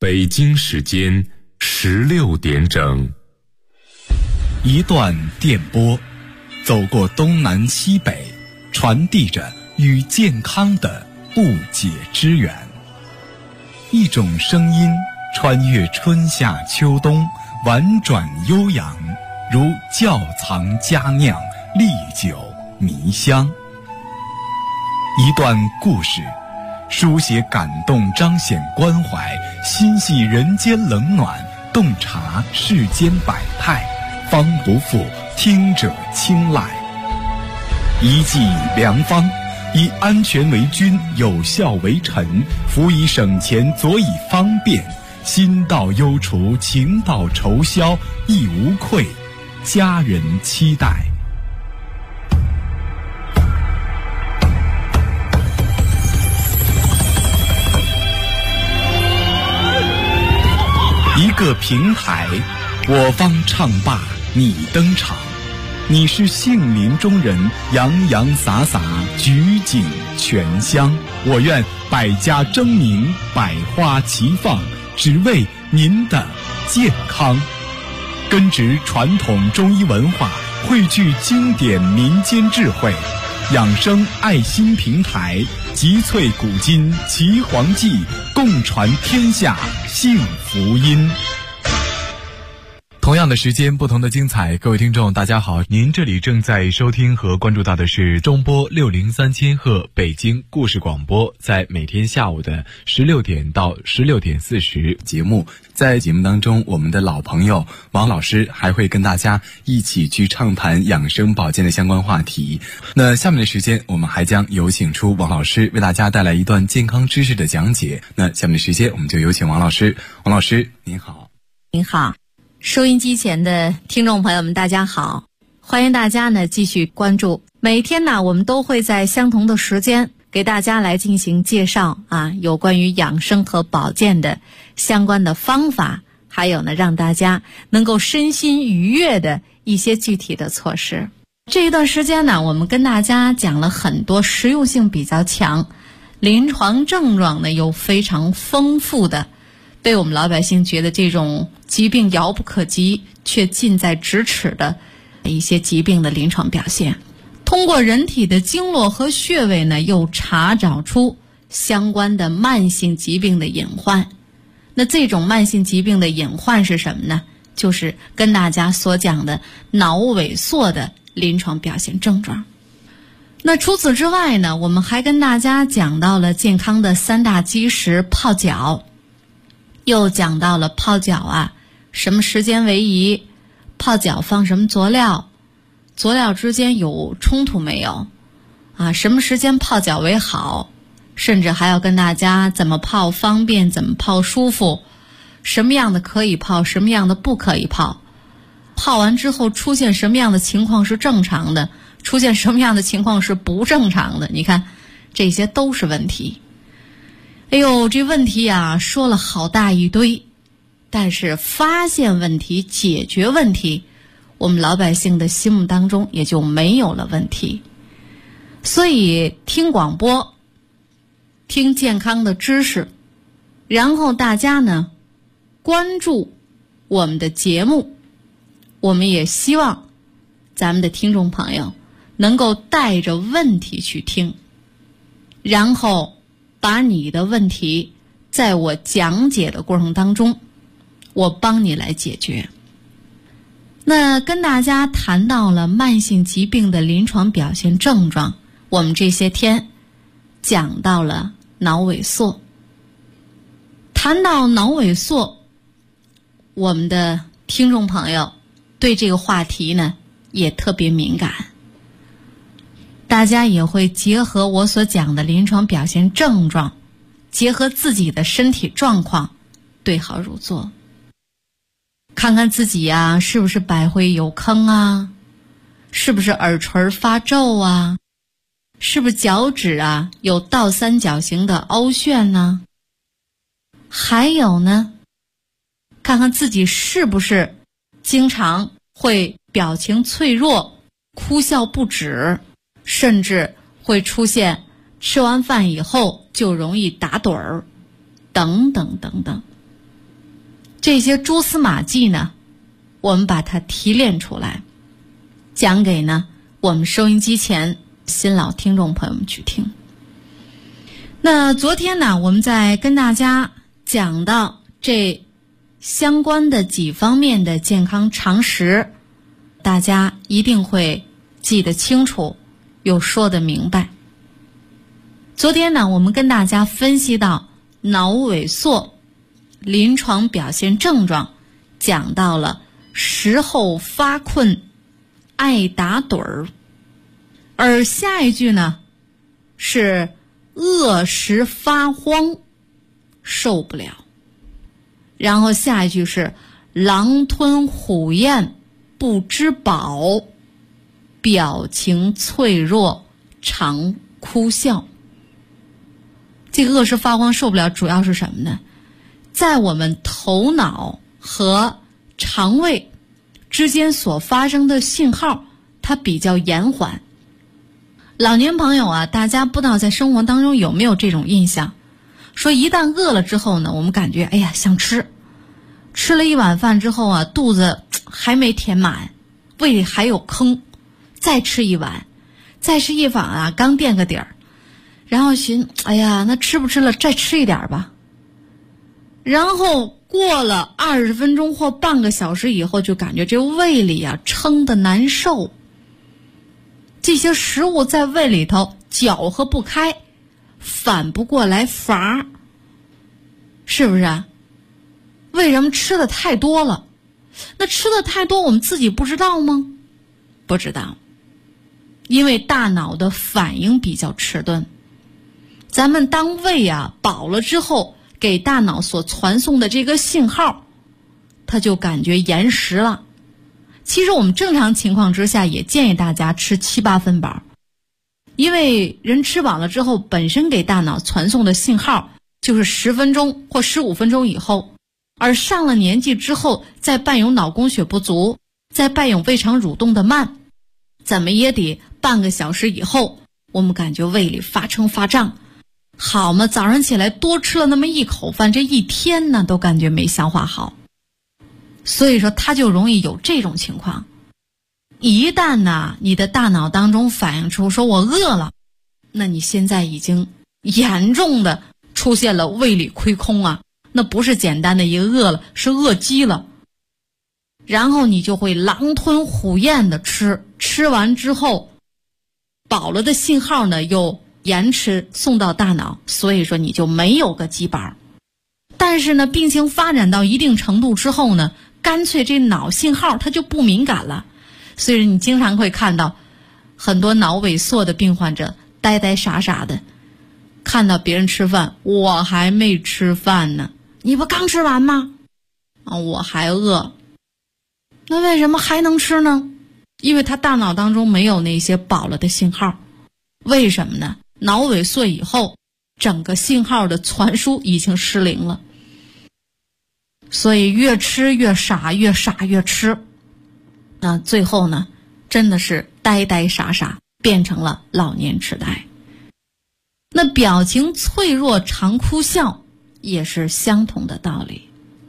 北京时间16点整。 一段电波，走过东南西北，传递着与健康的不解之缘。一种声音穿越春夏秋冬，婉转悠扬，如窖藏佳酿，历久弥香。一段故事，书写感动，彰显关怀，心系人间冷暖，洞察世间百态，方不负听者青睐。一剂良方，以安全为君，有效为臣，辅以省钱，佐以方便，心到忧除，情到愁消，亦无愧，家人期待。一个平台，我方唱罢你登场，你是杏林中人，洋洋洒洒，举景全香。我愿百家争鸣，百花齐放，只为您的健康。根植传统中医文化，汇聚经典民间智慧，养生爱心平台，集萃古今奇黄记，共传天下幸福音。同样的时间，不同的精彩。各位听众大家好，您这里正在收听和关注到的是中波603千赫北京故事广播，在每天下午的16点到16点40节目。在节目当中，我们的老朋友王老师还会跟大家一起去畅谈养生保健的相关话题。那下面的时间，我们还将有请出王老师为大家带来一段健康知识的讲解。那下面的时间，我们就有请王老师。王老师您好。 您好，收音机前的听众朋友们大家好，欢迎大家呢继续关注。每天呢我们都会在相同的时间给大家来进行介绍有关于养生和保健的相关的方法，还有呢让大家能够身心愉悦的一些具体的措施。这一段时间呢我们跟大家讲了很多实用性比较强，临床症状呢又非常丰富的，被我们老百姓觉得这种疾病遥不可及却近在咫尺的一些疾病的临床表现。通过人体的经络和穴位呢，又查找出相关的慢性疾病的隐患。那这种慢性疾病的隐患是什么呢？就是跟大家所讲的脑萎缩的临床表现症状。那除此之外呢，我们还跟大家讲到了健康的3大基石泡脚，又讲到了泡脚什么时间为宜，泡脚放什么佐料，佐料之间有冲突没有什么时间泡脚为好，甚至还要跟大家怎么泡方便，怎么泡舒服，什么样的可以泡，什么样的不可以泡，泡完之后出现什么样的情况是正常的，出现什么样的情况是不正常的，你看这些都是问题。哎呦，这问题说了好大一堆，但是发现问题解决问题，我们老百姓的心目当中也就没有了问题。所以听广播，听健康的知识，然后大家呢关注我们的节目，我们也希望咱们的听众朋友能够带着问题去听，然后把你的问题在我讲解的过程当中，我帮你来解决。那跟大家谈到了慢性疾病的临床表现症状，我们这些天讲到了脑萎缩。谈到脑萎缩，我们的听众朋友对这个话题呢也特别敏感，大家也会结合我所讲的临床表现症状，结合自己的身体状况对号入座，看看自己是不是百会有坑是不是耳垂发皱是不是脚趾有倒三角形的凹陷呢？还有呢，看看自己是不是经常会表情脆弱，哭笑不止，甚至会出现吃完饭以后就容易打盹儿，等等等等。 这些蛛丝马迹呢，我们把它提炼出来，讲给呢我们收音机前新老听众朋友们去听。那昨天呢，我们在跟大家讲到这相关的几方面的健康常识，大家一定会记得清楚，又说得明白。昨天呢，我们跟大家分析到脑萎缩临床表现症状，讲到了食后发困、爱打盹儿，而下一句呢是饿食发慌、受不了，然后下一句是狼吞虎咽、不知饱、表情脆弱、常哭笑。这个饿食发慌受不了主要是什么呢？在我们头脑和肠胃之间所发生的信号它比较延缓。老年朋友啊，大家不知道在生活当中有没有这种印象，说一旦饿了之后呢，我们感觉哎呀想吃，吃了一碗饭之后啊，肚子还没填满，胃里还有坑，再吃一碗，再吃一碗啊，刚垫个底儿，然后寻哎呀那吃不吃了，再吃一点吧，然后过了20分钟或半个小时以后，就感觉这胃里啊撑得难受，这些食物在胃里头搅和不开，反不过来阀，是不是啊？为什么吃的太多了？那吃的太多我们自己不知道吗？不知道，因为大脑的反应比较迟钝。咱们当胃啊饱了之后，给大脑所传送的这个信号，它就感觉延时了。其实我们正常情况之下也建议大家吃7、8分饱，因为人吃饱了之后，本身给大脑传送的信号就是10分钟或15分钟以后，而上了年纪之后，再伴有脑供血不足，再伴有胃肠蠕动的慢，怎么也得半个小时以后，我们感觉胃里发撑发胀，好嘛，早上起来多吃了那么一口饭，这一天呢都感觉没消化好，所以说它就容易有这种情况。一旦呢你的大脑当中反映出说我饿了，那你现在已经严重的出现了胃里亏空啊，那不是简单的一个饿了，是饿饥了。然后你就会狼吞虎咽的吃，吃完之后饱了的信号呢又延迟送到大脑，所以说你就没有个饥饱。但是呢病情发展到一定程度之后呢，干脆这脑信号它就不敏感了，所以你经常会看到很多脑萎缩的病患者呆呆傻傻的，看到别人吃饭，我还没吃饭呢，你不刚吃完吗？我还饿。那为什么还能吃呢？因为他大脑当中没有那些饱了的信号。为什么呢？脑萎缩以后，整个信号的传输已经失灵了，所以越吃越傻，越傻越吃，那最后呢，真的是呆呆傻傻，变成了老年痴呆。那表情脆弱、常哭笑也是相同的道理，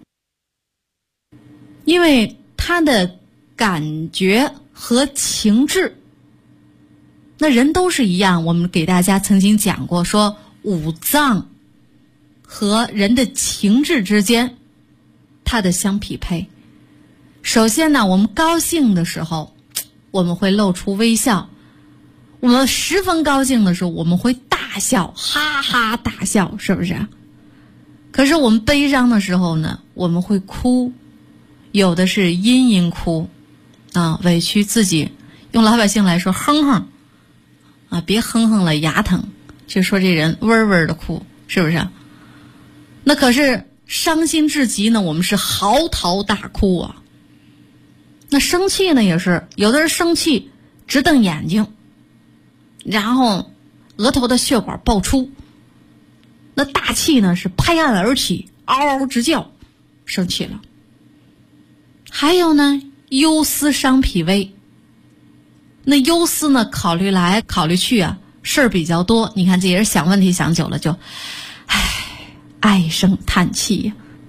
因为他的感觉和情志，那人都是一样，我们给大家曾经讲过，说五脏和人的情志之间它的相匹配。首先呢，我们高兴的时候我们会露出微笑，我们十分高兴的时候我们会大笑，哈哈大笑，是不是？可是我们悲伤的时候呢，我们会哭，有的是阴阴哭啊，委屈自己，用老百姓来说哼哼啊，别哼哼了牙疼，就说这人嗡嗡的哭，是不是？那可是伤心至极呢，我们是嚎啕大哭啊。那生气呢也是，有的人生气直瞪眼睛，然后额头的血管爆出，那大气呢是拍案而起，嗷嗷直叫，生气了。还有呢，忧思伤脾胃，那忧思呢考虑来考虑去啊，事儿比较多，你看这人想问题想久了就唉声叹气呀。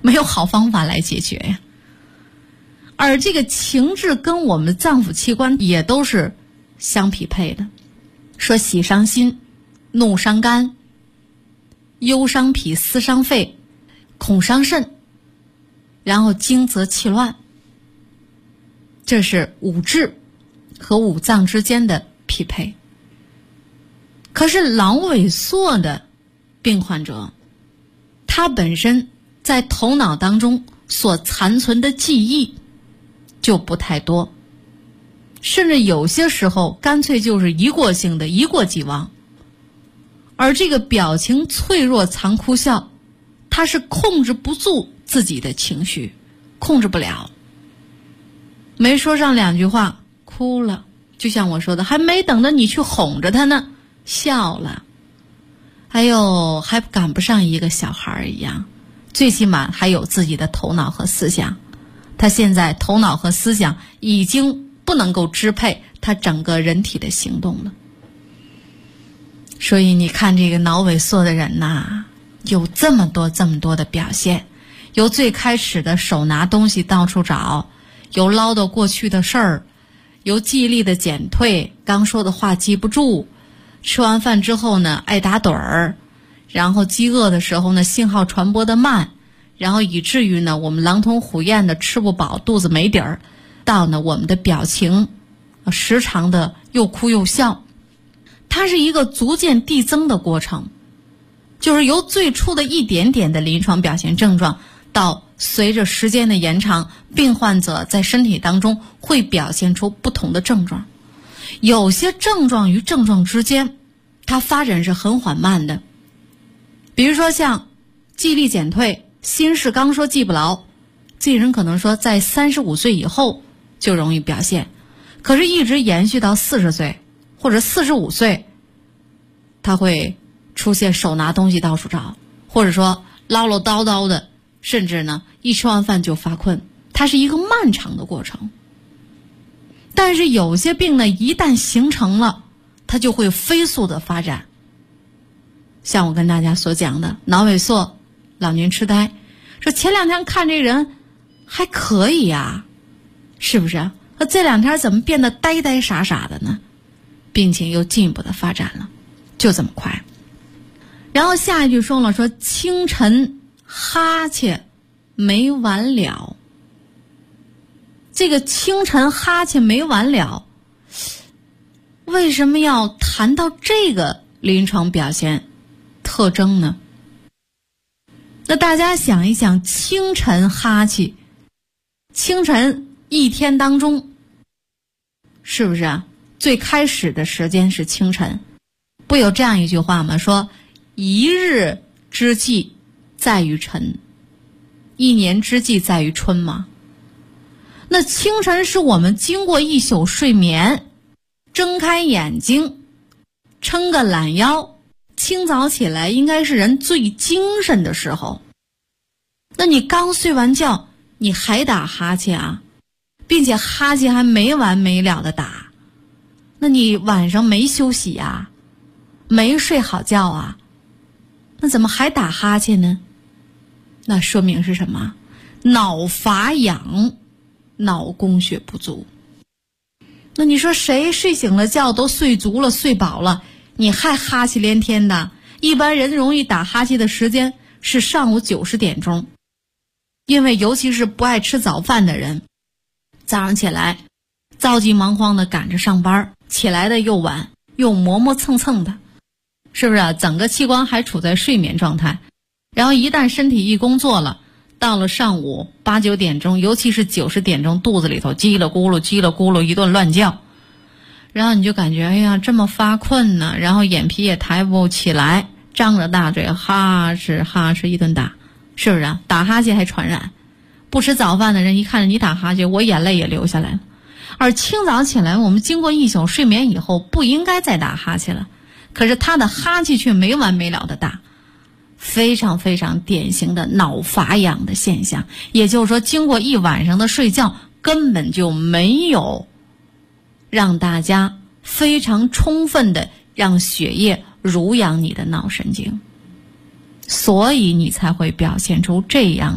没有好方法来解决呀。而这个情志跟我们的脏腑器官也都是相匹配的，说喜伤心，怒伤肝，忧伤脾，思伤肺，恐伤肾，然后惊则气乱，这是五志和五脏之间的匹配。可是脑萎缩的病患者，他本身在头脑当中所残存的记忆就不太多，甚至有些时候干脆就是一过性的，一过即忘。而这个表情脆弱藏哭笑，他是控制不住自己的情绪，控制不了，没说上两句话哭了，就像我说的，还没等着你去哄着他呢，笑了。还有还赶不上一个小孩一样，最起码还有自己的头脑和思想。他现在头脑和思想已经不能够支配他整个人体的行动了。所以你看这个脑萎缩的人呐，有这么多的表现，由最开始的手拿东西到处找，由唠叨过去的事儿，由记忆力的减退，刚说的话记不住，吃完饭之后呢爱打盹儿，然后饥饿的时候呢信号传播的慢，然后以至于呢我们狼吞虎咽的吃不饱，肚子没底儿，到呢我们的表情时常的又哭又笑。它是一个逐渐递增的过程，就是由最初的一点点的临床表现症状，到随着时间的延长，病患者在身体当中会表现出不同的症状。有些症状与症状之间它发展是很缓慢的，比如说像记忆力减退，心事刚说记不牢，这人可能说在35岁以后就容易表现，可是一直延续到40岁或者45岁，他会出现手拿东西到处找，或者说唠唠叨叨的，甚至呢一吃完饭就发困，它是一个漫长的过程。但是有些病呢一旦形成了，它就会飞速的发展，像我跟大家所讲的脑萎缩、老年痴呆，说前两天看这人还可以呀，是不是？这两天怎么变得呆呆傻傻的呢？病情又进一步的发展了，就这么快。然后下一句说了，说清晨哈欠没完了。这个清晨哈欠没完了，为什么要谈到这个临床表现特征呢？那大家想一想，清晨哈气，清晨一天当中，是不是啊？最开始的时间是清晨，不有这样一句话吗？说一日之计在于晨，一年之计在于春吗？那清晨是我们经过一宿睡眠，睁开眼睛，撑个懒腰，清早起来应该是人最精神的时候。那你刚睡完觉，你还打哈欠啊，并且哈欠还没完没了的打，那你晚上没休息啊，没睡好觉啊，那怎么还打哈欠呢？那说明是什么？脑乏养，脑供血不足。那你说谁睡醒了觉都睡足了睡饱了，你还哈气连天的？一般人容易打哈气的时间是上午90点钟，因为尤其是不爱吃早饭的人，早上起来着急忙慌的赶着上班，起来的又晚又磨磨蹭蹭的，是不是啊？整个器官还处在睡眠状态，然后一旦身体一工作了，到了上午8、9点钟，尤其是90点钟，肚子里头叽里咕噜叽里咕噜一顿乱叫，然后你就感觉哎呀这么发困呢，然后眼皮也抬不起来，张着大嘴哈哧哈哧一顿打，是不是啊？打哈欠还传染，不吃早饭的人一看着你打哈欠，我眼泪也流下来了。而清早起来，我们经过一宿睡眠以后，不应该再打哈欠了，可是他的哈气却没完没了的打，非常非常典型的脑乏养的现象。也就是说，经过一晚上的睡觉，根本就没有让大家非常充分的让血液濡养你的脑神经，所以你才会表现出这样的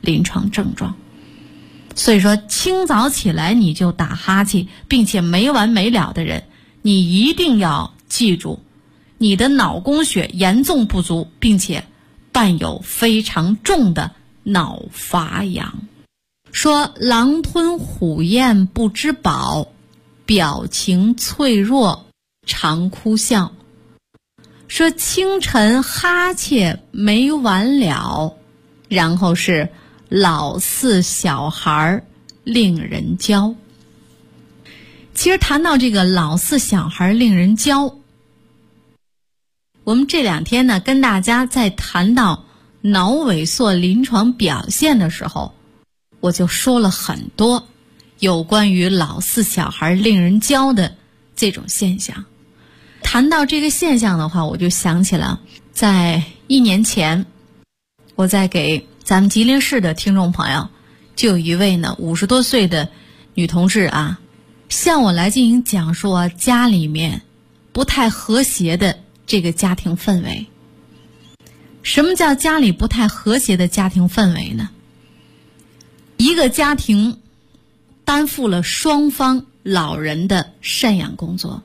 临床症状。所以说清早起来你就打哈欠并且没完没了的人，你一定要记住，你的脑供血严重不足，并且伴有非常重的脑乏阳。说狼吞虎咽不知饱，表情脆弱常哭笑。说清晨哈欠没完了，然后是老似小孩令人娇。其实谈到这个老似小孩令人娇，我们这2天呢跟大家在谈到脑萎缩临床表现的时候，我就说了很多有关于老似小孩令人娇的这种现象。谈到这个现象的话，我就想起了在1年前，我在给咱们吉林市的听众朋友，就有一位呢50多岁的女同志啊，向我来进行讲述家里面不太和谐的这个家庭氛围。什么叫家里不太和谐的家庭氛围呢？一个家庭担负了双方老人的赡养工作，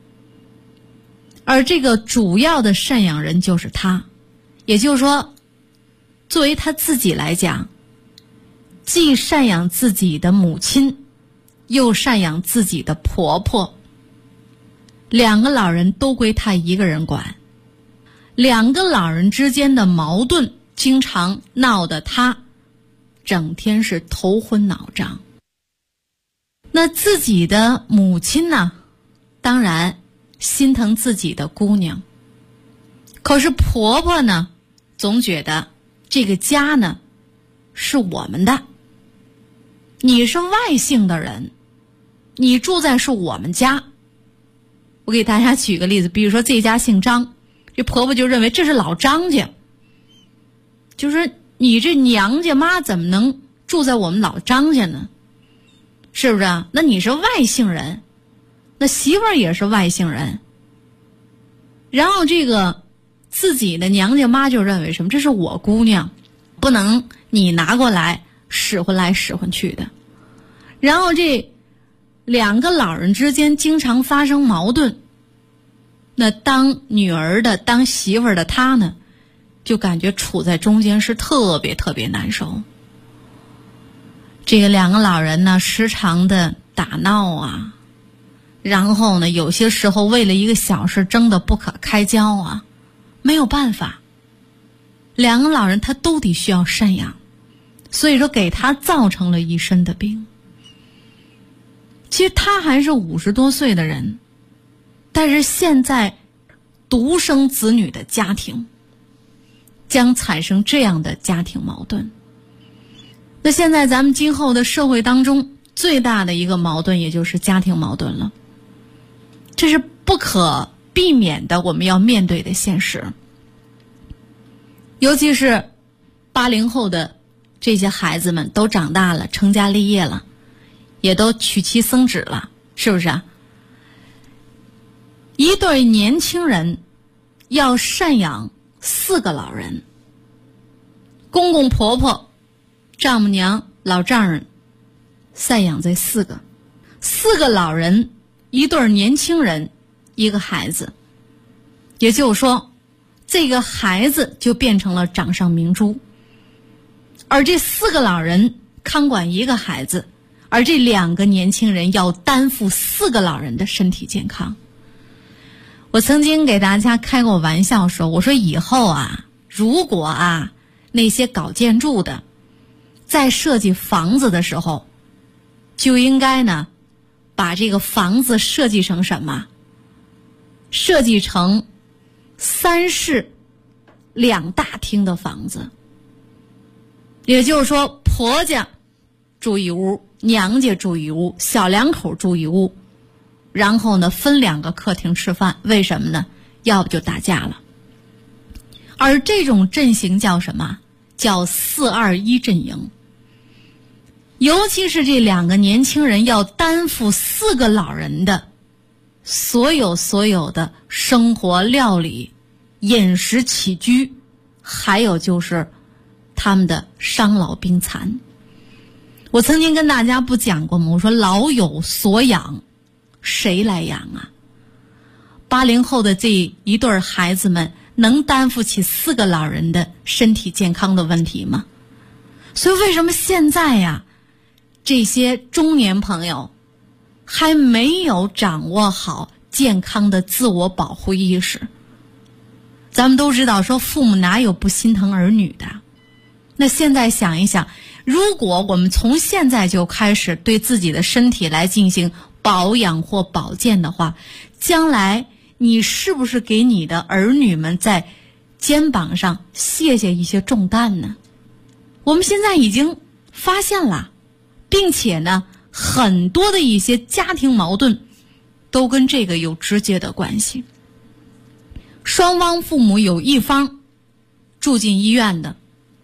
而这个主要的赡养人就是他，也就是说作为他自己来讲，既赡养自己的母亲，又赡养自己的婆婆，2个老人都归他一个人管，2个老人之间的矛盾经常闹得他整天是头昏脑胀。那自己的母亲呢，当然心疼自己的姑娘，可是婆婆呢总觉得这个家呢是我们的，你是外姓的人，你住在是我们家。我给大家举个例子，比如说这家姓张，这婆婆就认为这是老张家，就是你这娘家妈怎么能住在我们老张家呢？是不是啊？那你是外姓人，那媳妇儿也是外姓人，然后这个自己的娘家妈就认为什么，这是我姑娘，不能你拿过来使唤来使唤去的。然后这2个老人之间经常发生矛盾，那当女儿的当媳妇儿的她呢，就感觉处在中间是特别特别难受。这个2个老人呢时常的打闹啊，然后呢有些时候为了一个小事争得不可开交啊，没有办法，2个老人他都得需要赡养，所以说给他造成了一身的病。其实他还是50多岁的人，但是现在独生子女的家庭将产生这样的家庭矛盾。那现在咱们今后的社会当中最大的一个矛盾也就是家庭矛盾了，这是不可避免的我们要面对的现实。尤其是80后的这些孩子们都长大了，成家立业了，也都娶妻生子了，是不是啊？一对年轻人要赡养4个老人，公公婆婆丈母娘老丈人赡养这4个老人，一对年轻人一个孩子，也就是说这个孩子就变成了掌上明珠，而这4个老人看管一个孩子，而这2个年轻人要担负4个老人的身体健康。我曾经给大家开过玩笑说，我说以后啊，如果啊那些搞建筑的在设计房子的时候，就应该呢把这个房子设计成什么？设计成3室2大厅的房子。也就是说婆家住一屋，娘家住一屋，小2口住一屋，然后呢分2个客厅吃饭。为什么呢？要不就打架了。而这种阵型叫什么？叫4-2-1阵营。尤其是这2个年轻人要担负4个老人的所有的生活料理、饮食起居，还有就是他们的伤老病残。我曾经跟大家不讲过吗？我说老有所养，谁来养啊？80后的这一对孩子们能担负起4个老人的身体健康的问题吗？所以为什么现在呀，这些中年朋友还没有掌握好健康的自我保护意识？咱们都知道说父母哪有不心疼儿女的，那现在想一想，如果我们从现在就开始对自己的身体来进行保养或保健的话，将来你是不是给你的儿女们在肩膀上卸下一些重担呢？我们现在已经发现了，并且呢，很多的一些家庭矛盾都跟这个有直接的关系。双方父母有一方住进医院的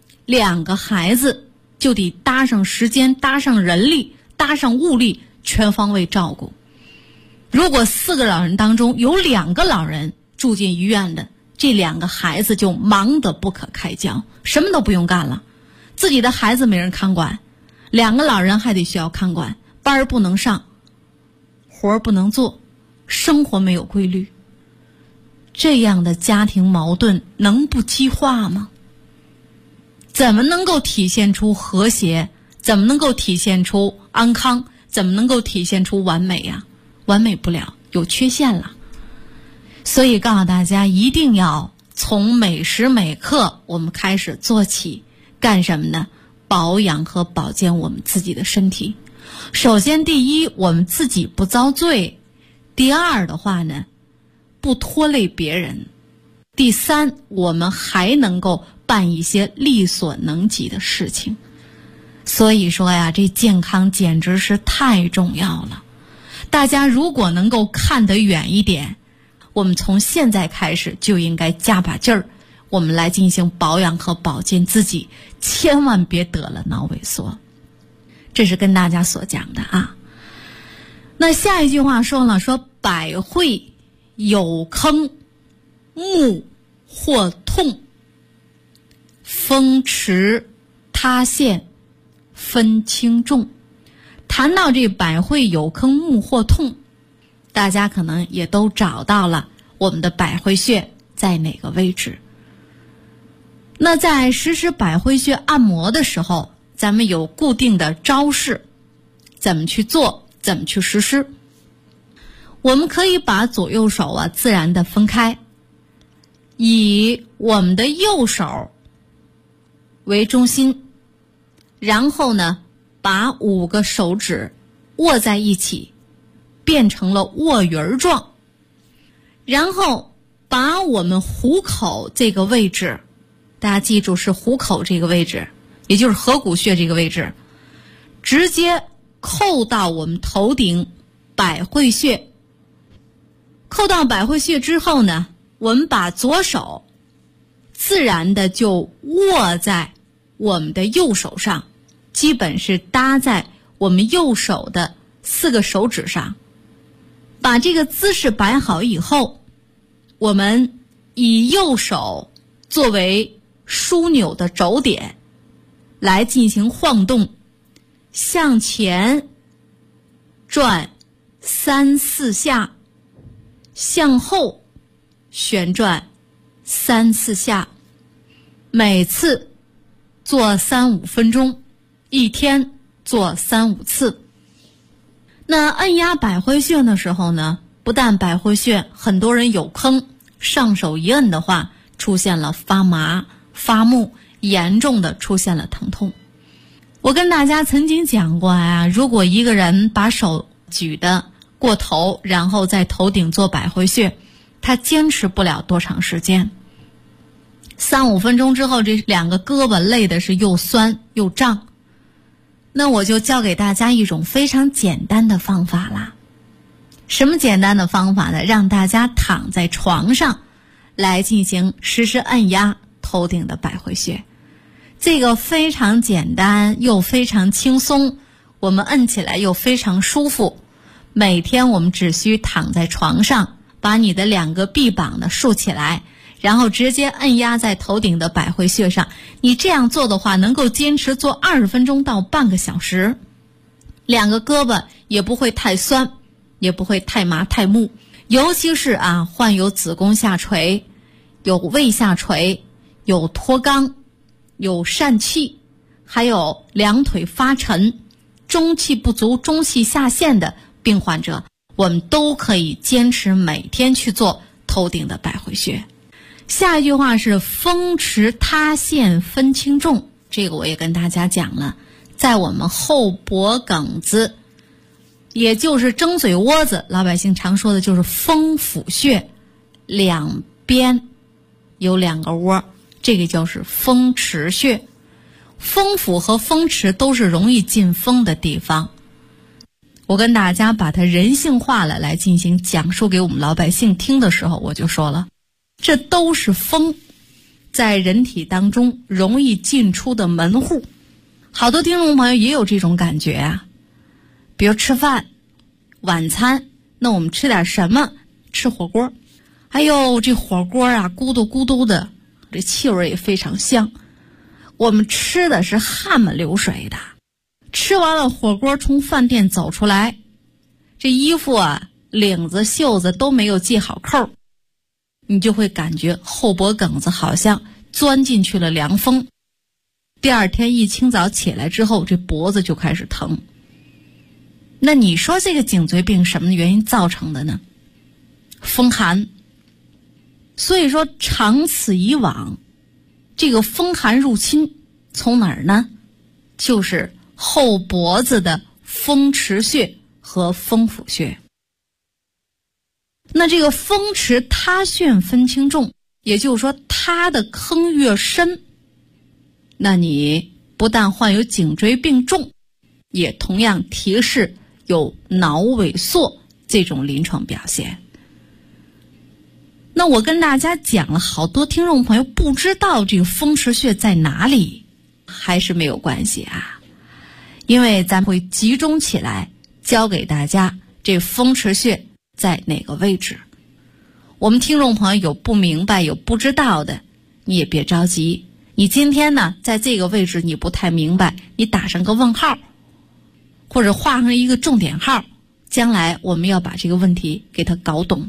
，2个孩子就得搭上时间，搭上人力，搭上物力，全方位照顾。如果4个老人当中有2个老人住进医院的，这2个孩子就忙得不可开交，什么都不用干了，自己的孩子没人看管，2个老人还得需要看管，班儿不能上，活儿不能做，生活没有规律。这样的家庭矛盾能不激化吗？怎么能够体现出和谐？怎么能够体现出安康？怎么能够体现出完美呀？完美不了，有缺陷了。所以告诉大家，一定要从每时每刻我们开始做起，干什么呢？保养和保健我们自己的身体。首先第一，我们自己不遭罪；第二的话呢，不拖累别人；第三，我们还能够办一些力所能及的事情。所以说呀，这健康简直是太重要了。大家如果能够看得远一点，我们从现在开始就应该加把劲儿，我们来进行保养和保健自己，千万别得了脑萎缩。这是跟大家所讲的啊。那下一句话说了，说百会有坑，目或痛，风驰塌陷，分轻重。谈到这百会有坑，目或痛，大家可能也都找到了我们的百会穴在哪个位置。那在实施百会穴按摩的时候，咱们有固定的招式，怎么去做，怎么去实施。我们可以把左右手自然的分开，以我们的右手为中心，然后呢把5个手指握在一起，变成了握圆状，然后把我们虎口这个位置，大家记住是虎口这个位置，也就是合谷穴这个位置，直接扣到我们头顶百会穴。扣到百会穴之后呢，我们把左手自然的就握在我们的右手上，基本是搭在我们右手的4个手指上。把这个姿势摆好以后，我们以右手作为枢纽的轴点来进行晃动，向前转3、4下，向后旋转3、4下，每次做3、5分钟，一天做3、5次。那按压百会穴的时候呢，不但百会穴很多人有坑，上手一摁的话出现了发麻、发木，严重的出现了疼痛。我跟大家曾经讲过啊，如果一个人把手举得过头，然后在头顶做百会穴，他坚持不了多长时间，3、5分钟之后，这2个胳膊累的是又酸又胀。那我就教给大家一种非常简单的方法啦。什么简单的方法呢？让大家躺在床上来进行实时按压头顶的百会穴。这个非常简单又非常轻松，我们按起来又非常舒服。每天我们只需躺在床上，把把你的2个臂膀呢竖起来，然后直接按压在头顶的百会穴上。你这样做的话，能够坚持做20分钟到半个小时，2个胳膊也不会太酸，也不会太麻太木。尤其是患有子宫下垂、有胃下垂、有脱肛、有疝气，还有2腿发沉、中气不足、中气下陷的病患者，我们都可以坚持每天去做头顶的百会穴。下一句话是风池塌陷分轻重，这个我也跟大家讲了，在我们后脖梗子，也就是蒸嘴窝子，老百姓常说的就是风府穴两边有2个窝，这个就是风池穴。风府和风池都是容易进风的地方，我跟大家把它人性化了来进行讲述给我们老百姓听的时候，我就说了，这都是风在人体当中容易进出的门户。好多听众朋友也有这种感觉啊，比如吃饭晚餐，那我们吃点什么？吃火锅，哎呦这火锅咕嘟咕嘟的，这气味也非常香，我们吃的是汗满流水的。吃完了火锅从饭店走出来，这衣服领子袖子都没有系好扣，你就会感觉后脖梗子好像钻进去了凉风。第2天一清早起来之后，这脖子就开始疼。那你说这个颈椎病什么原因造成的呢？风寒。所以说长此以往，这个风寒入侵从哪儿呢？就是后脖子的风池穴和风府穴。那这个风池塌陷分轻重，也就是说它的坑越深，那你不但患有颈椎病重，也同样提示有脑萎缩这种临床表现。那我跟大家讲了，好多听众朋友不知道这个风池穴在哪里，还是没有关系啊，因为咱会集中起来教给大家这风池穴在哪个位置。我们听众朋友有不明白有不知道的，你也别着急，你今天呢在这个位置你不太明白，你打上个问号或者画上一个重点号，将来我们要把这个问题给它搞懂。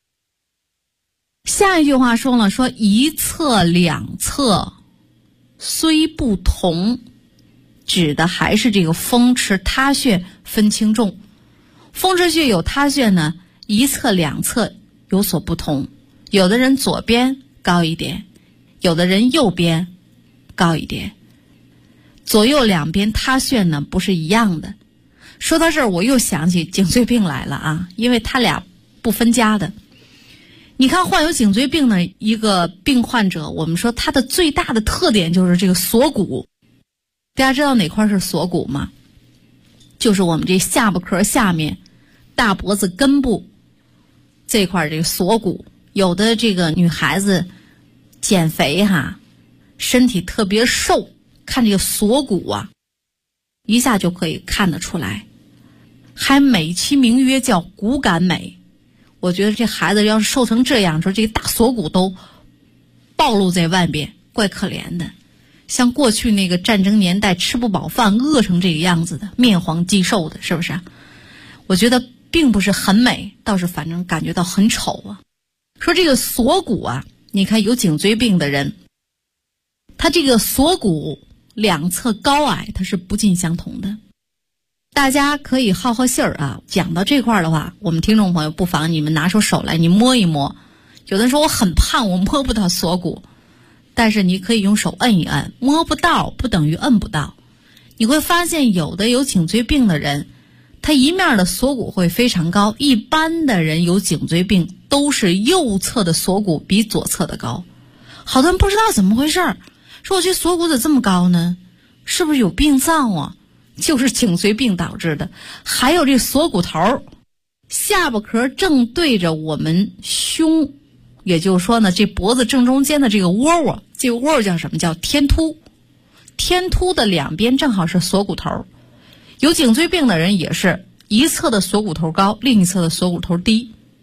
下一句话说了，说一侧两侧虽不同，指的还是这个风池塌陷分轻重。风池穴有塌陷呢，一侧两侧有所不同，有的人左边高一点，有的人右边高一点，左右两边塌陷呢不是一样的。说到这儿我又想起颈椎病来了啊，因为他俩不分家的。你看患有颈椎病的一个病患者，我们说他的最大的特点就是这个锁骨。大家知道哪块是锁骨吗？就是我们这下巴壳下面大脖子根部这块这个锁骨。有的这个女孩子减肥身体特别瘦，看这个锁骨一下就可以看得出来，还美其名曰叫骨感美。我觉得这孩子要是瘦成这样，说这个大锁骨都暴露在外边，怪可怜的。像过去那个战争年代吃不饱饭饿成这个样子的，面黄肌瘦的，是不是？我觉得并不是很美，倒是反正感觉到很丑啊。说这个锁骨你看有颈椎病的人，他这个锁骨两侧高矮它是不尽相同的。大家可以耗耗信儿讲到这块的话，我们听众朋友不妨你们拿出手来，你摸一摸。有的人说我很胖，我摸不到锁骨，但是你可以用手摁一摁，摸不到不等于摁不到。你会发现有的有颈椎病的人，他一面的锁骨会非常高，一般的人有颈椎病都是右侧的锁骨比左侧的高。好多人不知道怎么回事，说我这锁骨怎么这么高呢？是不是有病灶就是颈椎病导致的。还有这锁骨头，下巴壳正对着我们胸，也就是说呢，这脖子正中间的这个窝窝，这个窝窝叫什么？叫天突。天突的两边正好是锁骨头。有颈椎病的人也是一侧的锁骨头高，另一侧的锁骨头低。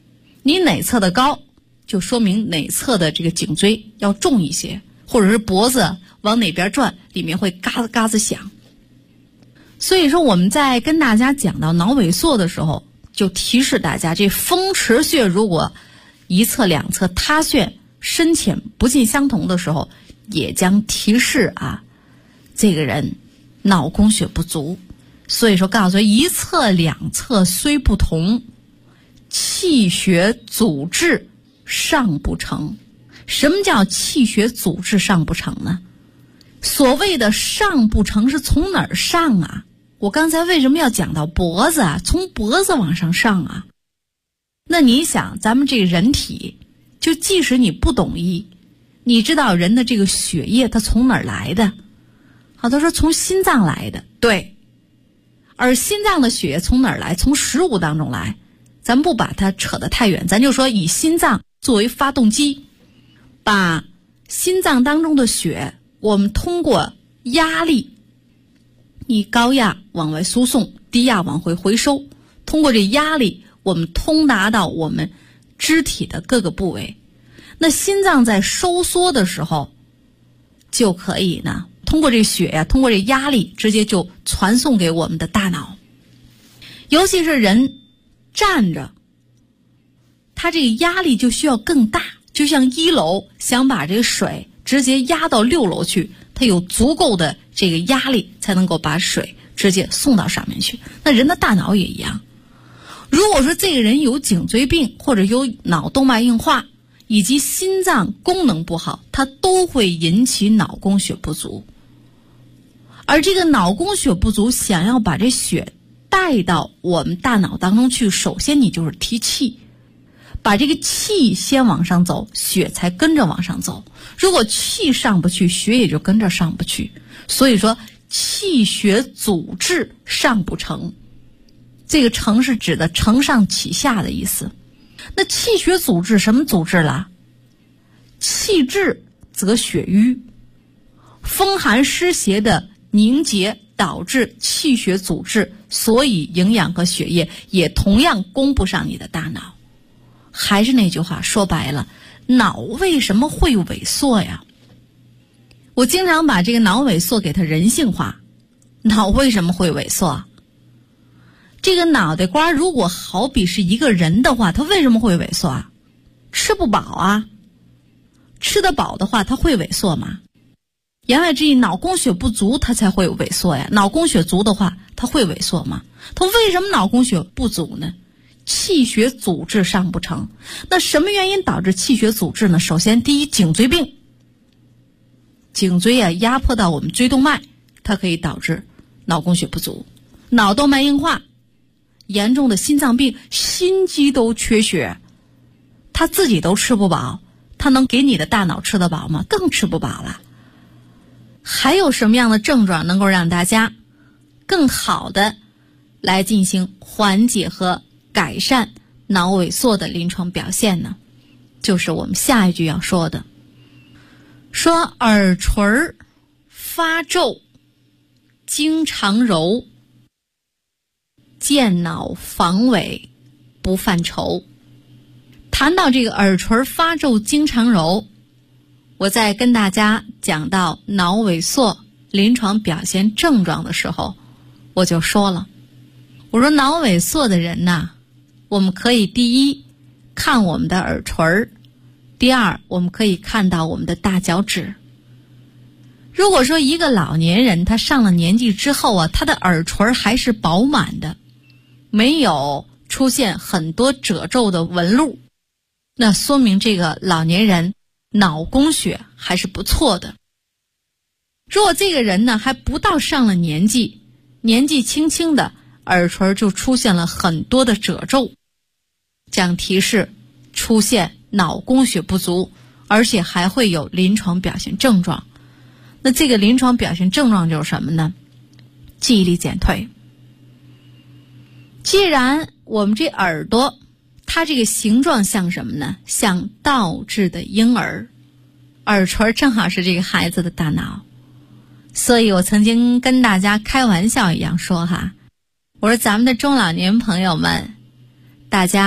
你哪侧的高，就说明哪侧的这个颈椎要重一些，或者是脖子往哪边转，里面会嘎子嘎子响。所以说我们在跟大家讲到脑萎缩的时候，就提示大家，这风池穴如果一侧两侧塌陷深浅不尽相同的时候，也将提示这个人脑供血不足。所以说告诉一侧两侧虽不同，气血阻滞尚不成。什么叫气血阻滞尚不成呢？所谓的尚不成是从哪儿上啊？我刚才为什么要讲到脖子啊？从脖子往上上啊。那你想，咱们这个人体，就即使你不懂医，你知道人的这个血液它从哪儿来的？好多说从心脏来的，对。而心脏的血液从哪儿来？从食物当中来。咱不把它扯得太远，咱就说以心脏作为发动机，把心脏当中的血，我们通过压力，你高压往外输送，低压往回回收，通过这压力，我们通达到我们肢体的各个部位。那心脏在收缩的时候，就可以呢通过这血呀，通过这压力，直接就传送给我们的大脑。尤其是人站着，它这个压力就需要更大，就像1楼想把这个水直接压到6楼去，它有足够的这个压力才能够把水直接送到上面去。那人的大脑也一样，如果说这个人有颈椎病，或者有脑动脉硬化，以及心脏功能不好，它都会引起脑供血不足。而这个脑供血不足，想要把这血带到我们大脑当中去，首先你就是提气，把这个气先往上走，血才跟着往上走。如果气上不去，血也就跟着上不去。所以说气血阻滞上不成，这个成是指的承上启下的意思。那气血阻滞什么阻滞了？气滞则血瘀，风寒湿邪的凝结导致气血阻滞，所以营养和血液也同样供不上你的大脑。还是那句话，说白了，脑为什么会萎缩呀？我经常把这个脑萎缩给它人性化。脑为什么会萎缩？这个脑袋瓜如果好比是一个人的话，他为什么会萎缩啊？吃不饱啊。吃得饱的话，他会萎缩吗？言外之意，脑供血不足，它才会萎缩呀。脑供血足的话，它会萎缩吗？它为什么脑供血不足呢？气血阻滞上不成。那什么原因导致气血阻滞呢？首先，第一，颈椎病。颈椎压迫到我们椎动脉，它可以导致脑供血不足。脑动脉硬化，严重的心脏病，心肌都缺血，他自己都吃不饱，他能给你的大脑吃得饱吗？更吃不饱了。还有什么样的症状能够让大家更好的来进行缓解和改善脑萎缩的临床表现呢？就是我们下一句要说的，说耳垂发皱，经常揉，健脑防萎，不犯愁。谈到这个耳垂发皱经常揉，我在跟大家讲到脑萎缩临床表现症状的时候，我就说了，我说脑萎缩的人呢，我们可以第一看我们的耳垂，第二我们可以看到我们的大脚趾。如果说一个老年人他上了年纪之后他的耳垂还是饱满的，没有出现很多褶皱的纹路，那说明这个老年人脑供血还是不错的。如果这个人呢还不到上了年纪，年纪轻轻的耳垂就出现了很多的褶皱，将提示出现脑供血不足，而且还会有临床表现症状。那这个临床表现症状就是什么呢？记忆力减退。既然我们这耳朵它这个形状像什么呢？像倒置的婴儿，耳垂正好是这个孩子的大脑。所以我曾经跟大家开玩笑一样说我说咱们的中老年朋友们，大家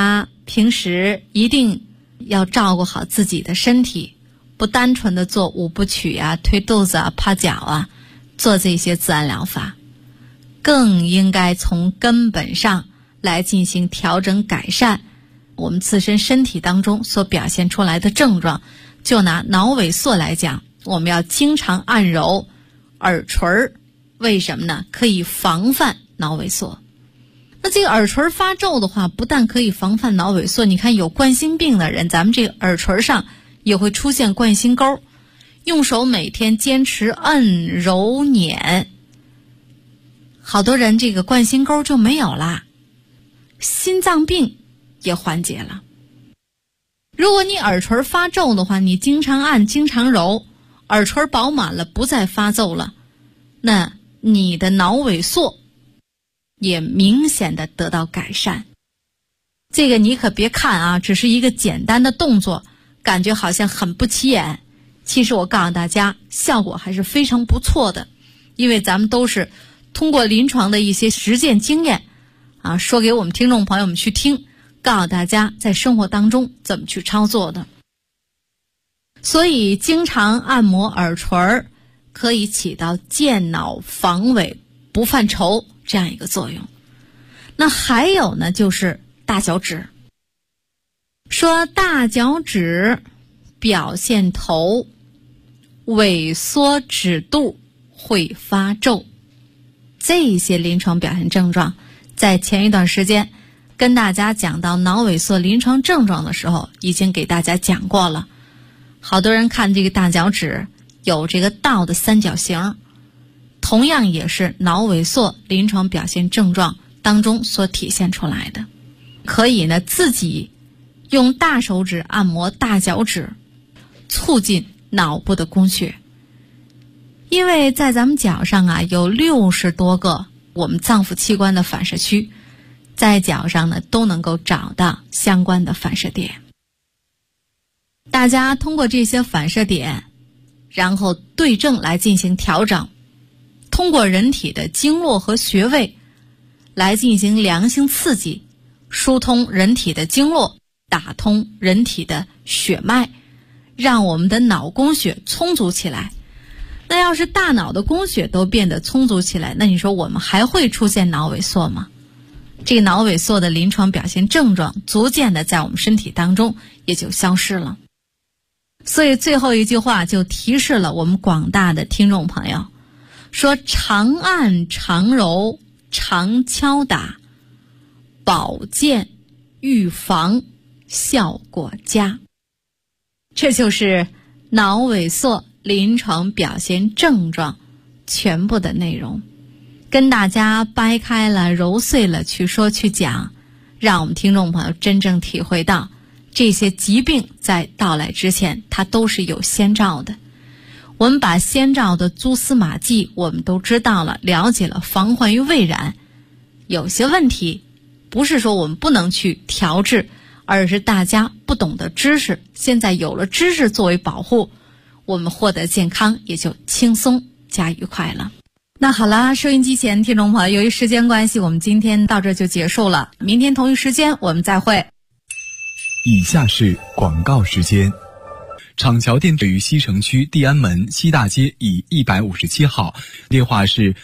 平时一定要照顾好自己的身体，不单纯的做五部曲啊、推肚子啊、趴脚啊，做这些自然疗法，更应该从根本上来进行调整改善我们自身身体当中所表现出来的症状。就拿脑萎缩来讲，我们要经常按揉耳垂，为什么呢？可以防范脑萎缩。那这个耳垂发皱的话，不但可以防范脑萎缩，你看有冠心病的人，咱们这个耳垂上也会出现冠心沟，用手每天坚持摁揉捻，好多人这个冠心沟就没有啦，心脏病也缓解了。如果你耳垂发皱的话，你经常按经常揉，耳垂饱满了，不再发皱了，那你的脑萎缩也明显的得到改善。这个你可别看啊，只是一个简单的动作，感觉好像很不起眼，其实我告诉大家，效果还是非常不错的。因为咱们都是通过临床的一些实践经验啊，说给我们听众朋友们去听，告诉大家在生活当中怎么去操作的。所以经常按摩耳垂可以起到健脑防萎不犯愁这样一个作用。那还有呢，就是大脚趾。说大脚趾表现头萎缩指肚会发皱，这些临床表现症状在前一段时间跟大家讲到脑萎缩临床症状的时候已经给大家讲过了。好多人看这个大脚趾有这个倒的三角形，同样也是脑萎缩临床表现症状当中所体现出来的。可以呢自己用大手指按摩大脚趾，促进脑部的供血。因为在咱们脚上啊有60多个我们脏腑器官的反射区，在脚上呢都能够找到相关的反射点。大家通过这些反射点，然后对症来进行调整，通过人体的经络和穴位来进行良性刺激，疏通人体的经络，打通人体的血脉，让我们的脑供血充足起来。那要是大脑的供血都变得充足起来，那你说我们还会出现脑萎缩吗？这个脑萎缩的临床表现症状逐渐的在我们身体当中也就消失了。所以最后一句话就提示了我们广大的听众朋友，说常按常揉常敲打，保健预防效果佳。这就是脑萎缩临床表现症状全部的内容，跟大家掰开了揉碎了去说去讲，让我们听众朋友真正体会到这些疾病在到来之前它都是有先兆的。我们把先兆的蛛丝马迹我们都知道了，了解了，防患于未然。有些问题不是说我们不能去调治，而是大家不懂得知识，现在有了知识作为保护，我们获得健康也就轻松加愉快了。那好了，收音机前听众朋友，由于时间关系，我们今天到这就结束了，明天同一时间我们再会。 以下是广告时间。厂桥店位于西城区地安门西大街以157号，电话是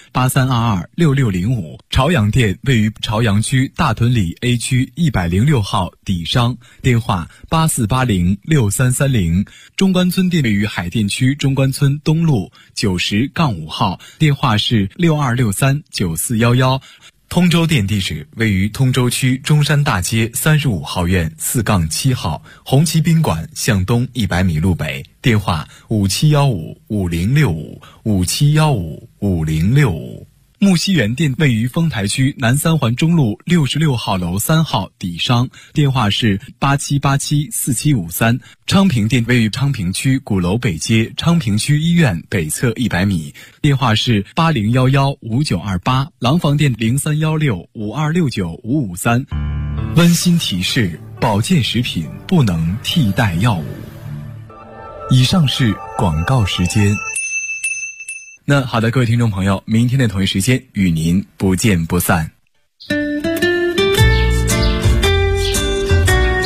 83226605。朝阳店位于朝阳区大屯里 A 区106号底商，电话84806330。中关村店位于海淀区中关村东路90-5号，电话是62639411。通州店地址位于通州区中山大街35号院4-7号，红旗宾馆向东100米路北，电话57155065，57155065。木樨园店位于丰台区南三环中路66号楼3号底商，电话是87874753。昌平店位于昌平区鼓楼北街昌平区医院北侧100米，电话是80115928。廊坊店031652695553。温馨提示：保健食品不能替代药物。以上是广告时间。那好的，各位听众朋友，明天的同一时间与您不见不散。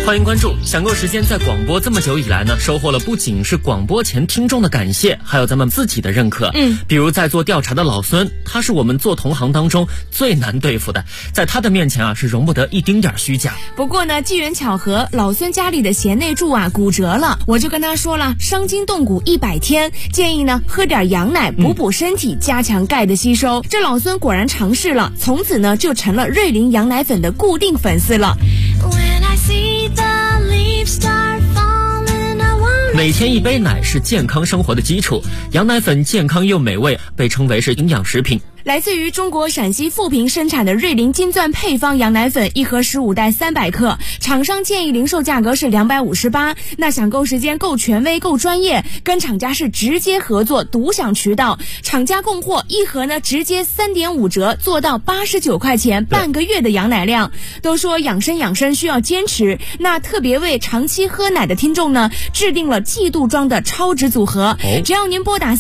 欢迎关注。享购时间在广播这么久以来呢，收获了不仅是广播前听众的感谢，还有咱们自己的认可。比如在做调查的老孙，他是我们做同行当中最难对付的，在他的面前啊是容不得一丁点虚假。 不过呢，机缘巧合，老孙家里的贤内助啊骨折了，我就跟他说了，伤筋动骨100天，建议呢喝点羊奶补身体，加强钙的吸收。这老孙果然尝试了，从此呢就成了瑞麟羊奶粉的固定粉丝了。 每天一杯奶是健康生活的基础，羊奶粉健康又美味，被称为是营养食品。 来自于中国陕西富平生产的瑞麟金钻配方羊奶粉，一盒15袋300克，厂商建议零售价格是258。那抢购时间够权威够专业，跟厂家是直接合作，独享渠道，厂家供货，一盒呢直接3.5折，做到89块钱，半个月的羊奶量。都说养生需要坚持，那特别为长期喝奶的听众呢，制定了季度装的超值组合。只要您拨打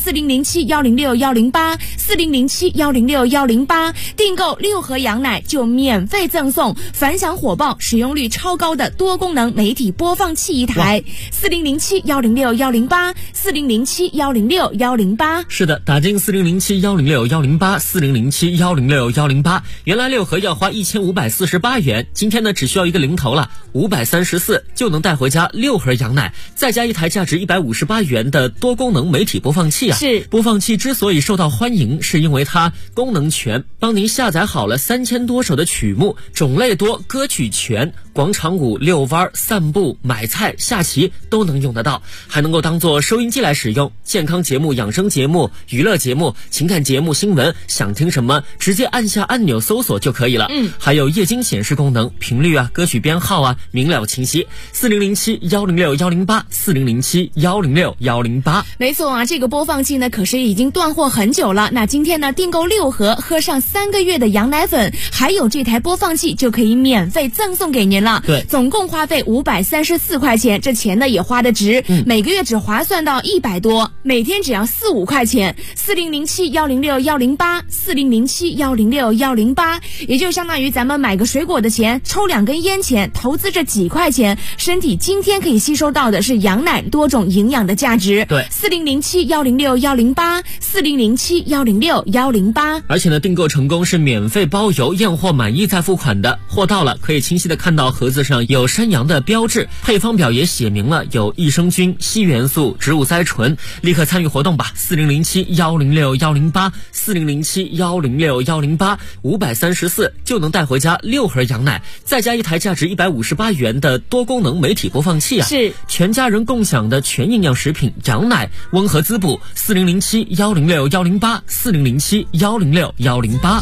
4007-106-108，4007-106-108，订购6盒羊奶就免费赠送反响火爆、使用率超高的多功能媒体播放器一台。4007-106-108， 4007-106-108。 是的，打进4007-106-108， 4007-106-108。原来6盒要花1548元，今天呢只需要一个零头了，534就能带回家6盒羊奶，再加一台价值158元的多功能媒体播放器啊。 是， 播放器之所以受到欢迎，是因为它功能全，帮您下载好了3000多首的曲目，种类多，歌曲全，广场舞、遛弯、散步、买菜、下棋都能用得到，还能够当做收音机来使用。健康节目、养生节目、娱乐节目、情感节目、新闻，想听什么直接按下按钮搜索就可以了。还有液晶显示功能，频率啊、歌曲编号啊明了清晰。4007-106-108， 4007-106-108。 没错啊，这个播放器呢可是已经断货很久了。那今天呢订购6盒，喝上3个月的羊奶粉，还有这台播放器就可以免费赠送给您了。 对， 总共花费534块钱，这钱呢也花得值，每个月只划算到100多，每天只要4-5块钱。4007-106-108， 4007-106-108，也就相当于咱们买个水果的钱，抽2根烟钱，投资这几块钱，身体今天可以吸收到的是羊奶多种营养的价值。 对 ，4007-106-108， 4007-106-108。 而且呢，订购成功是免费包邮，验货满意再付款的。货到了，可以清晰的看到盒子上有山羊的标志，配方表也写明了有益生菌、硒元素、植物甾醇。立刻参与活动吧，4007-106-108， 4007-106-108， 534就能带回家6盒羊奶，再加一台价值158元的多功能媒体播放器啊！ 是全家人共享的全营养食品羊奶，温和滋补。4007-106-108， 4007-106-108。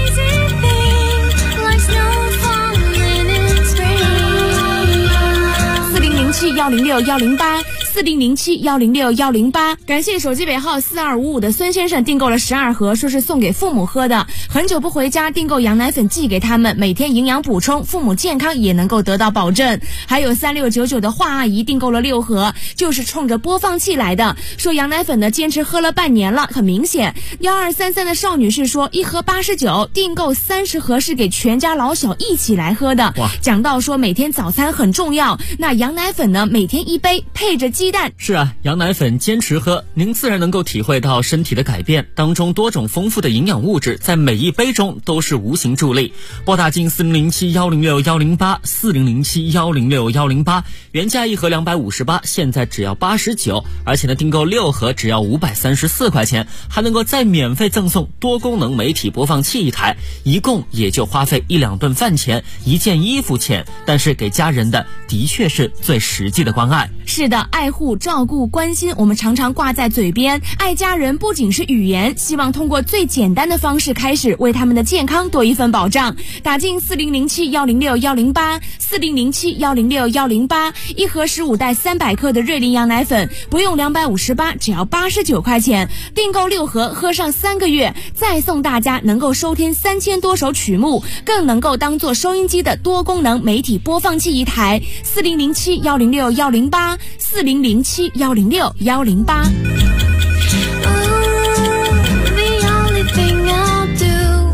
4007-106-108， 4007-106-108。感谢手机尾号4255的孙先生订购了12盒，说是送给父母喝的。很久不回家，订购羊奶粉寄给他们，每天营养补充，父母健康也能够得到保证。还有3699的华阿姨订购了6盒，就是冲着播放器来的，说羊奶粉呢坚持喝了半年了，很明显。1233的邵女士说1盒89，订购30盒是给全家老小一起来喝的。讲到说每天早餐很重要，那羊奶粉呢每天1杯，配着鸡蛋。 是啊，羊奶粉坚持喝，您自然能够体会到身体的改变，当中多种丰富的营养物质在每一杯中都是无形助力。拨打进4007-106-108， 4007-106-108，原价1盒258，现在只要89，而且呢订购6盒只要534块钱，还能够再免费赠送多功能媒体播放器一台，一共也就花费1-2顿饭钱，1件衣服钱，但是给家人的确是最实际的关爱。 是的，爱护、照顾、关心，我们常常挂在嘴边。爱家人不仅是语言，希望通过最简单的方式开始，为他们的健康多一份保障。打进4007-106-108， 4007-106-108，一盒15袋300克的瑞麟羊奶粉，不用258，只要89块钱。订购6盒，喝上3个月，再送大家能够收听3000多首曲目，更能够当做收音机的多功能媒体播放器一台。4007-106-108， 4007-106-108。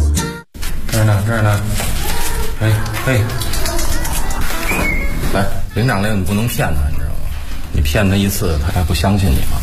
这儿呢，嘿，来。 灵长类你不能骗他，你知道吗？你骗他一次，他还不相信你吗？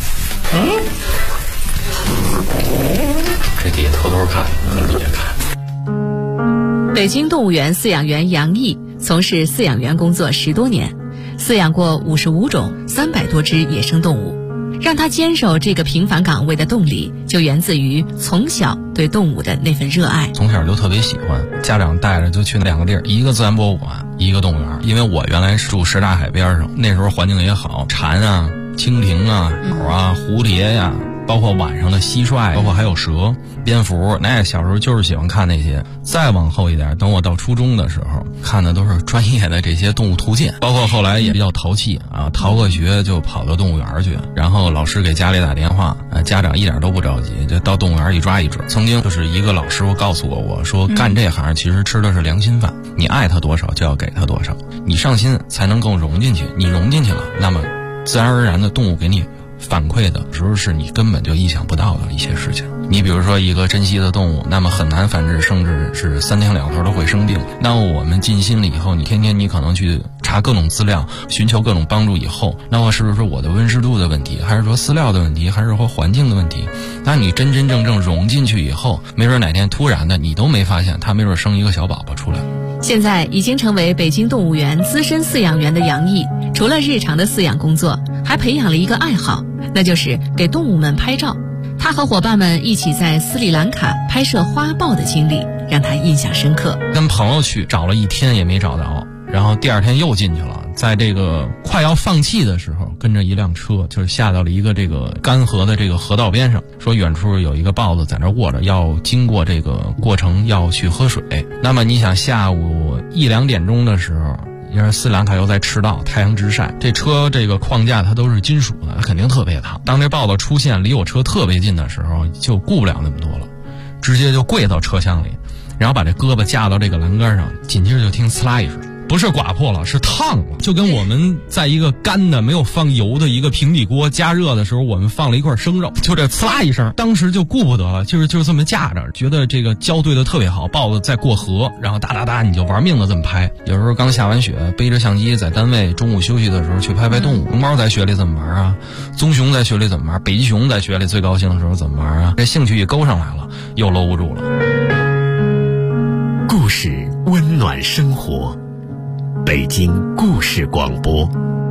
这底下偷偷看，底下看。 北京动物园饲养员杨毅从事饲养员工作10多年，饲养过55种300多只野生动物。让他坚守这个平凡岗位的动力，就源自于从小对动物的那份热爱。 从小就特别喜欢，家长带着就去2个地儿，一个自然博物馆，一个动物园。因为我原来是住什刹海边上，那时候环境也好，蝉啊、蜻蜓啊、鸟啊、蝴蝶呀，包括晚上的蟋蟀，包括还有蛇、蝙蝠，那小时候就是喜欢看那些。再往后一点，等我到初中的时候，看的都是专业的这些动物图鉴，包括后来也比较淘气啊，逃个学就跑到动物园去，然后老师给家里打电话，家长一点都不着急，就到动物园一抓一准。曾经就是一个老师傅告诉我说，干这行其实吃的是良心饭，你爱他多少就要给他多少，你上心才能够融进去，你融进去了，那么自然而然的动物给你反馈的时候是你根本就意想不到的一些事情。你比如说一个珍稀的动物，那么很难繁殖，甚至是3天2头都会生病。那么我们尽心了以后，你天天你可能去查各种资料，寻求各种帮助以后，那么是不是我的温湿度的问题，还是说饲料的问题，还是说环境的问题？那你真真正正融进去以后，没准哪天突然的你都没发现，它没准生一个小宝宝出来。 现在已经成为北京动物园资深饲养员的杨毅，除了日常的饲养工作，还培养了一个爱好，那就是给动物们拍照。他和伙伴们一起在斯里兰卡拍摄花豹的经历让他印象深刻。 跟朋友去找了1天也没找着，然后第2天又进去了，在这个快要放弃的时候，跟着一辆车就是下到了一个这个干河的这个河道边上，说远处有一个豹子在那卧着，要经过这个过程要去喝水。那么你想下午1、2点钟的时候，因为斯里兰卡又在赤道，太阳直晒，这车这个框架它都是金属的，它肯定特别烫。当这豹子出现离我车特别近的时候，就顾不了那么多了，直接就跪到车厢里，然后把这胳膊架到这个栏杆上，紧接着就听呲啦一声，不是刮破了，是烫了，就跟我们在一个干的没有放油的一个平底锅加热的时候，我们放了一块生肉，就这呲啦一声，当时就顾不得了，就是这么架着，觉得这个胶对的特别好，豹子在过河，然后哒哒哒你就玩命的这么拍。有时候刚下完雪，背着相机在单位中午休息的时候去拍拍动物。龙猫在雪里怎么玩啊？棕熊在雪里怎么玩？北极熊在雪里最高兴的时候怎么玩啊？这兴趣一勾上来了，又搂不住了。 故事温暖生活，北京故事广播。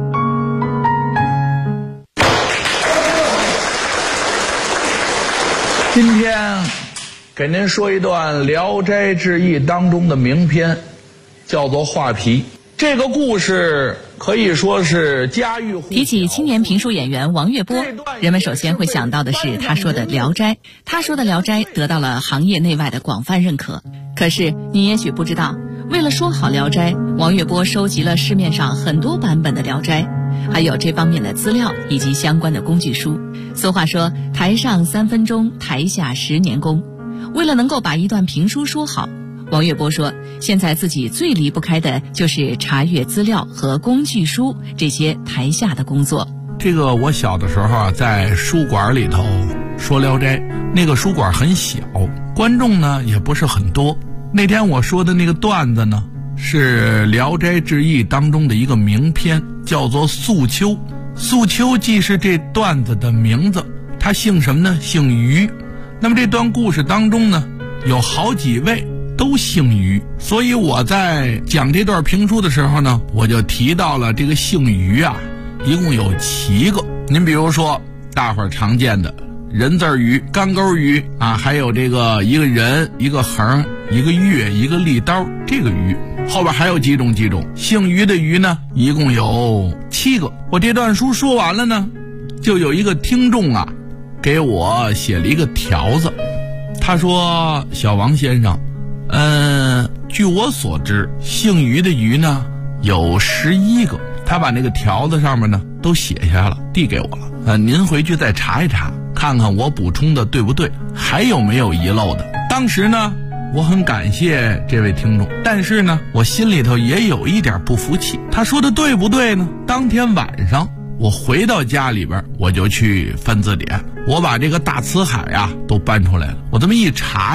今天给您说一段《聊斋志异》当中的名篇，叫做《画皮》。这个故事可以说是家喻户晓。 提起青年评书演员王月波，人们首先会想到的是他说的《聊斋》。他说的《聊斋》得到了行业内外的广泛认可。可是你也许不知道，为了说好《聊斋》，王月波收集了市面上很多版本的《聊斋》，还有这方面的资料以及相关的工具书。俗话说，台上3分钟，台下10年功。为了能够把一段评书说好，王月波说，现在自己最离不开的就是查阅资料和工具书这些台下的工作。 这个我小的时候啊，在书馆里头说《聊斋》，那个书馆很小，观众呢也不是很多。那天我说的那个段子呢，是《聊斋志异》当中的一个名篇，叫做《素秋》。素秋既是这段子的名字，他姓什么呢？姓于。那么这段故事当中呢，有好几位都姓于，所以我在讲这段评书的时候呢，我就提到了这个姓于啊，一共有7个。您比如说大伙儿常见的人字鱼、干钩鱼啊，还有这个一个人、一个横、一个月、一个利刀，这个鱼后边还有几种。姓于的鱼呢，一共有7个。我这段书说完了呢，就有一个听众啊给我写了一个条子，他说：小王先生，据我所知，姓于的于呢有11个。他把那个条子上面呢都写下来了，递给我了。您回去再查一查，看看我补充的对不对，还有没有遗漏的。当时呢，我很感谢这位听众，但是呢，我心里头也有一点不服气。他说的对不对呢？当天晚上我回到家里边，我就去翻字典，我把这个大辞海呀都搬出来了。我这么一查呀，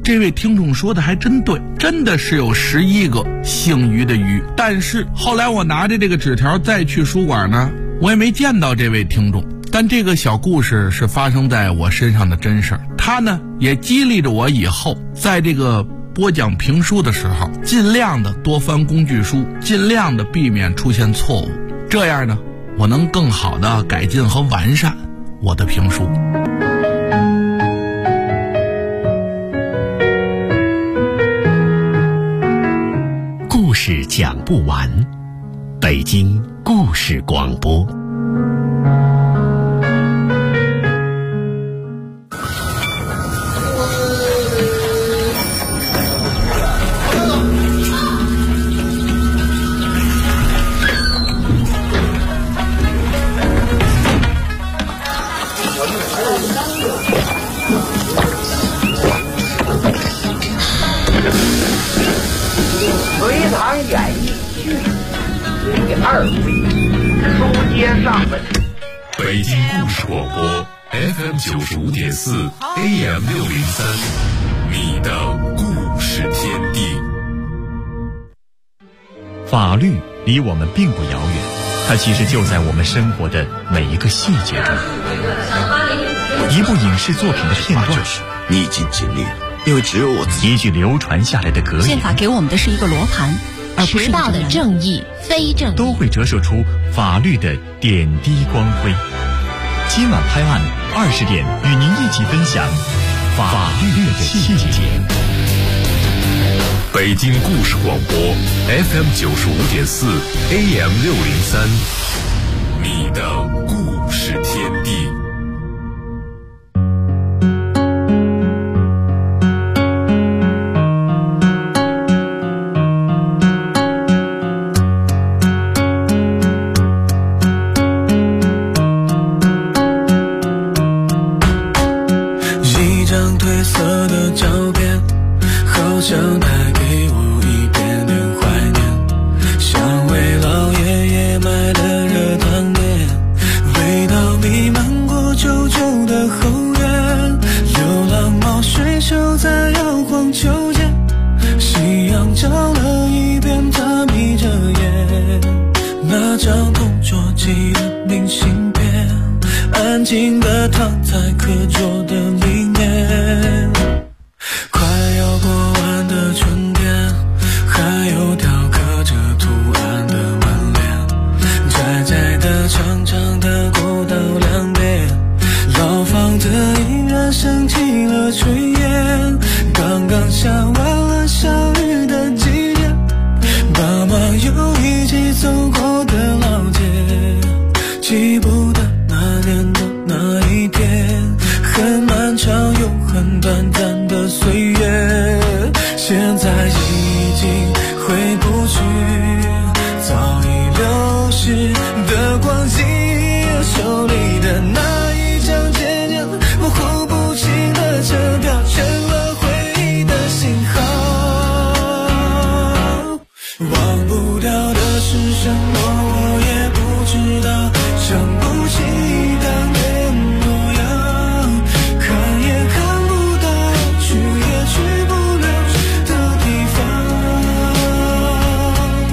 这位听众说的还真对，真的是有11个姓于的于。但是后来我拿着这个纸条再去书馆呢，我也没见到这位听众。但这个小故事是发生在我身上的真事儿，它呢也激励着我以后在这个播讲评书的时候，尽量的多翻工具书，尽量的避免出现错误，这样呢我能更好的改进和完善我的评书。 故事讲不完，北京故事广播。 隋唐演义序第2回，书接上文。 北京故事广播 FM 95.4 AM 603，你的故事天地。 法律离我们并不遥远，它其实就在我们生活的每一个细节中。一部影视作品的片段， 逆境尽力了，因为只有我自己。 一句流传下来的格言， 宪法给我们的是一个罗盘，而不是道的正义、非正义， 都会折射出法律的点滴光辉。今晚拍案20点，与您一起分享法律的细节。 北京故事广播 FM 95.4 AM 603，你的故事天地。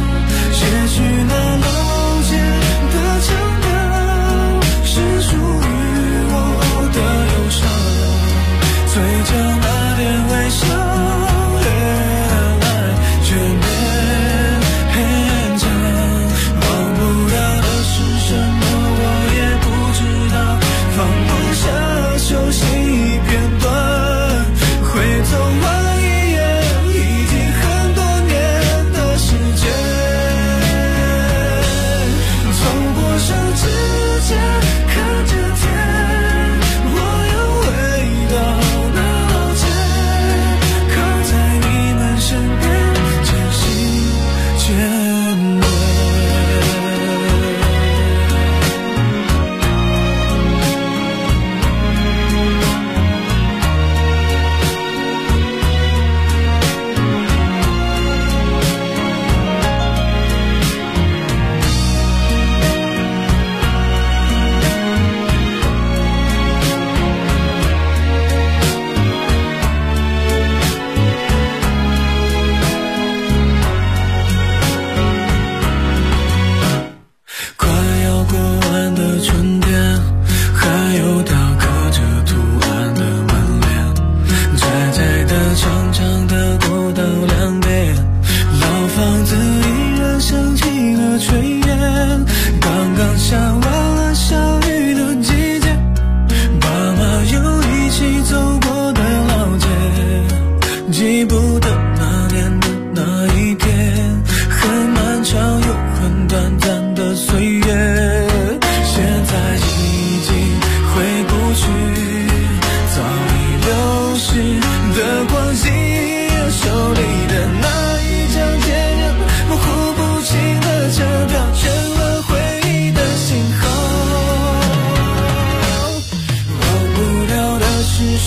也许那楼间的墙标是属于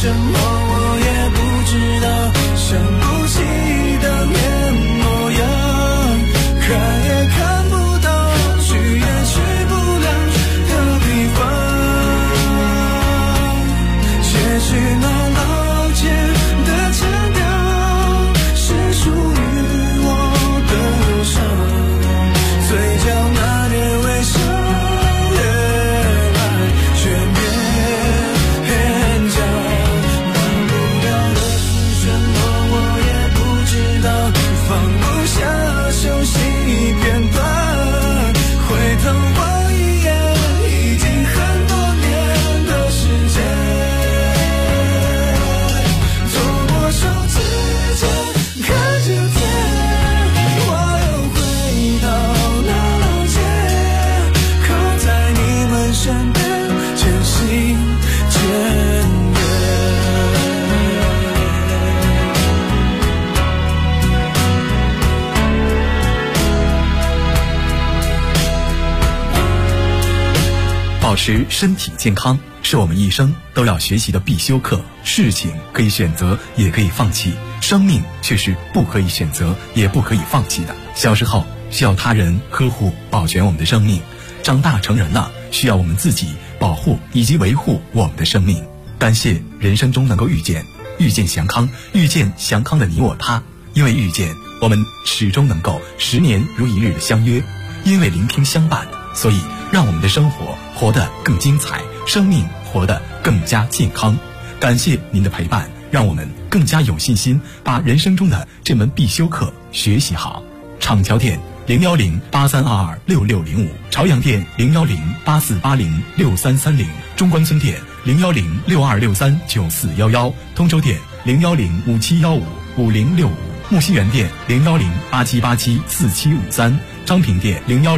什么我也不知道，想不起当年模样，看也看不到，去也去不了的地方，也许那老街的腔调是属于我的忧伤，嘴角那点微笑保持身体健康是我们一生都要学习的必修课。事情可以选择，也可以放弃，生命却是不可以选择，也不可以放弃的。小时候需要他人呵护保全我们的生命，长大成人了需要我们自己保护以及维护我们的生命。感谢人生中能够遇见祥康，遇见祥康的你我他。因为遇见，我们始终能够10年如一日的相约；因为聆听相伴，所以让我们的生活活得更精彩，生命活得更加健康。感谢您的陪伴，让我们更加有信心把人生中的这门必修课学习好。厂桥店01083226605，朝阳店01084806330，中关村店01062639411，通州店01057155065，木樨园店01087874753，昌平店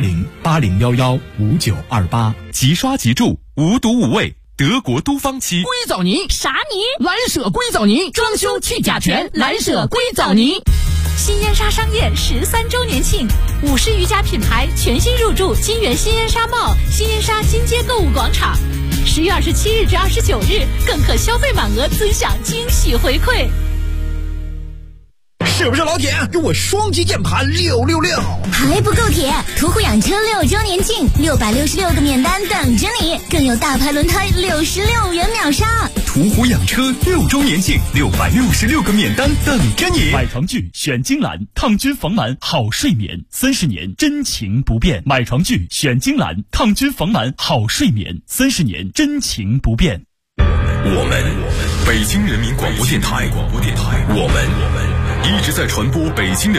01080115928。 即刷即住，无毒无味，德国都芳漆。 硅藻泥啥泥？ 蓝舍硅藻泥，装修去甲醛，蓝舍硅藻泥。 新烟沙商业13周年庆，50余家品牌全新入驻金源新烟沙贸新烟沙金街购物广场。10月27日至29日，更可消费满额尊享惊喜回馈。 是不是老铁？给我双击键盘666！ 还不够铁！途虎养车6周年庆，666个免单等着你，更有大牌轮胎66元秒杀。 途虎养车6周年庆，666个免单等着你。 买床具选金兰，抗菌防螨好睡眠，30年真情不变。买床具选金兰，抗菌防螨好睡眠，30年真情不变。 我们北京人民广播电台，我们一直在传播北京的